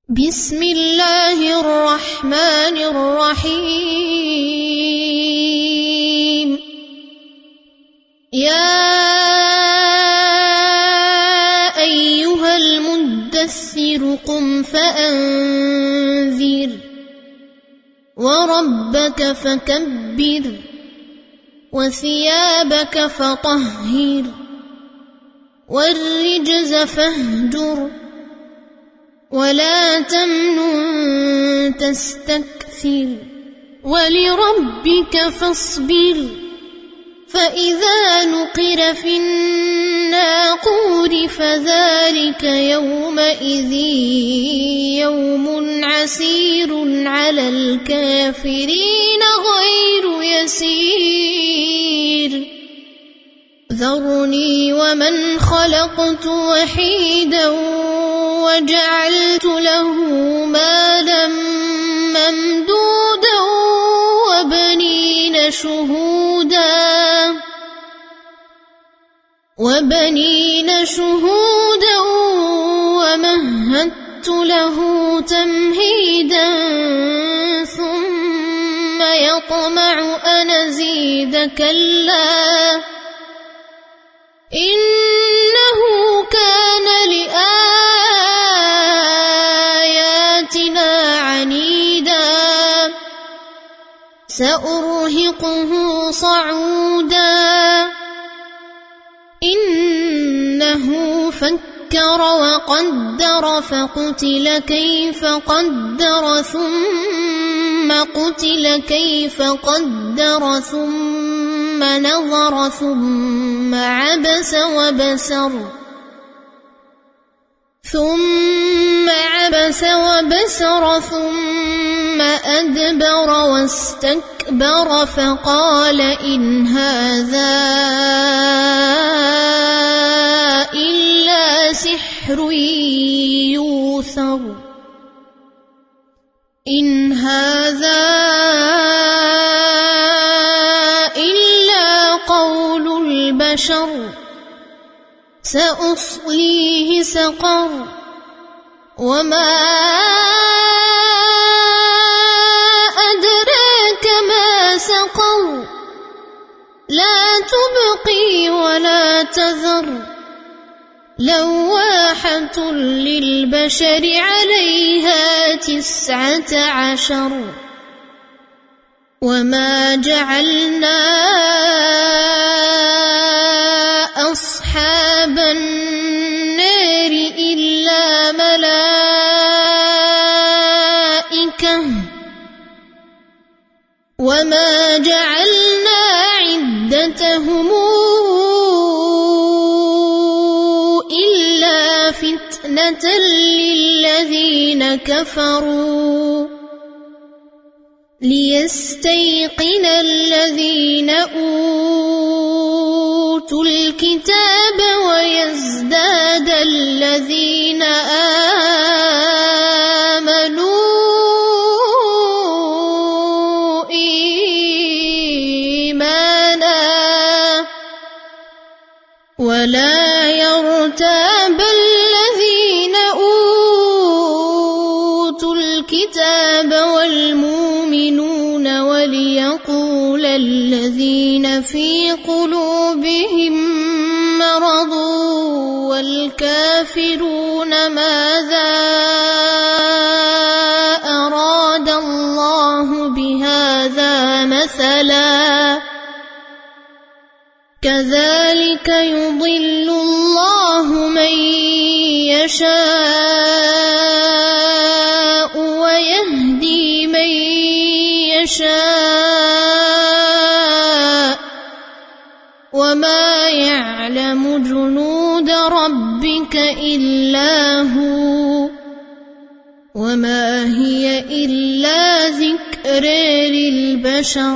بسم الله الرحمن الرحيم يا أيها المدثر قم فأنذر وربك فكبر وثيابك فطهر والرجز فاهجر ولا تمنن تستكثر ولربك فاصبر فإذا نقر في الناقور فذلك يومئذ يوم عسير على الكافرين غير يسير ذرني ومن خلقت وحيدا وجعلت له مالا ممدودا وبنين شهودا ومهدت له تمهيدا ثم يطمع أن أزيد كلا إنه كان لآياتنا عنيدا سأرهقه صعودا إنه فكر وقدر فقتل كيف قدر ثم قتل كيف قدر ثم نظر ثم عبس وبسر ثم أدبر واستكبر فقال إن هذا إلا سحر يؤثر إن هذا إلا قول البشر سأصليه سقر وما أدراك ما سقر لا تبقي ولا تذر لواحة للبشر عليها 19 وما جعلنا أصحاب النار إلا ملائكة وما جعلنا عدتهم إلا فتنة للذين كفروا ليستيقن الذين أوتوا الكتاب ويزداد الذين آمنوا إيمانا ولا يرتاب الذين أوتوا الكتاب والمؤمنون وليقول الذين في قلوبهم مرض والكافرون ماذا أراد الله بهذا مثلا كذلك يضل الله من يشاء ويهدي من يشاء وما يعلم جنود ربك إلا هو وما هي إلا ذكر للبشر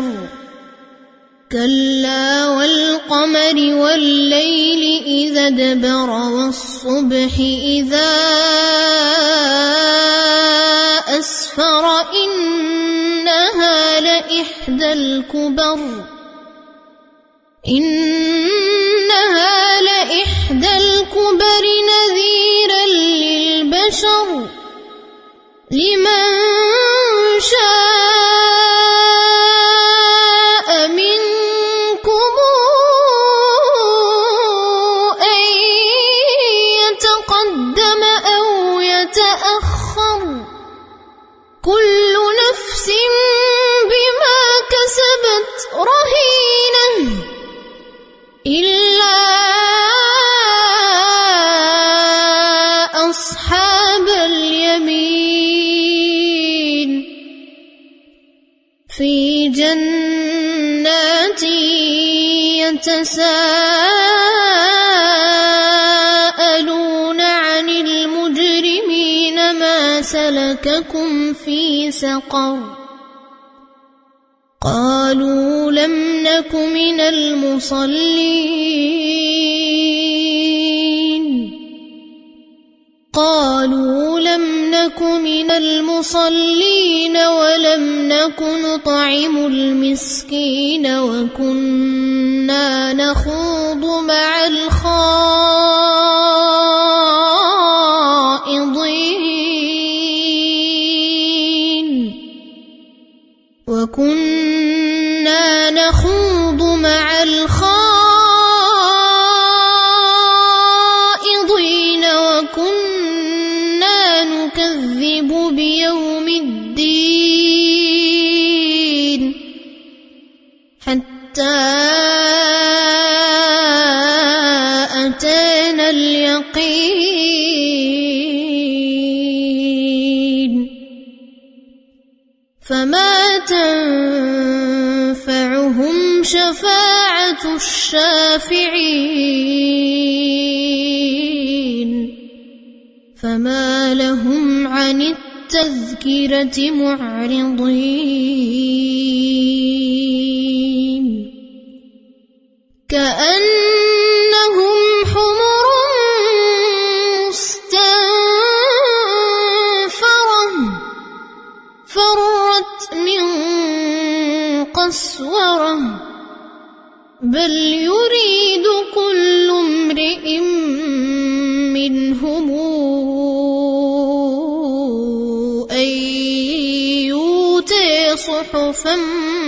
كلا والقمر والليل إذا ادبر والصبح إذا أسفر إنها لإحدى الكبر نذيرا للبشر لمن شاء منكم أن يتقدم أو يتأخر كل نفس بما كسبت رهينة إلا أصحاب اليمين في جنات يتساءلون عن المجرمين ما سلككم في سقر قالوا لم نك من المصلين ولم نك نطعم المسكين وكنا نخوض مع الخائضين وكنا نكذب بيوم الدين حتى أتانا اليقين فما تنفعهم شفاعة الشافعين فما لهم عن التذكرة معرضين كأنهم حمر مستنفرة فرت من قسورة بل يريد كل امرئ منهم أن يؤتى صحفا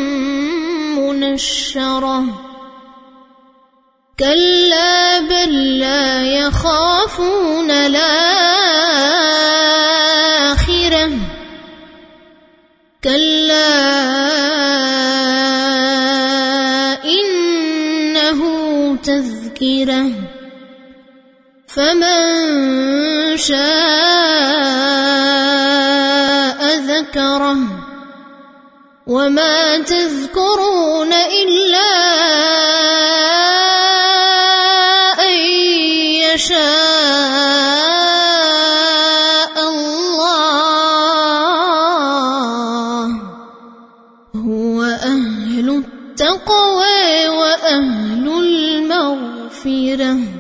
منشرة كلا بل لا يخافون الآخرة كلا إنه تذكرة فمن شاء ذكره وما تذكرون إلا أن يشاء الله هو أهل التقوى وأهل المغفرة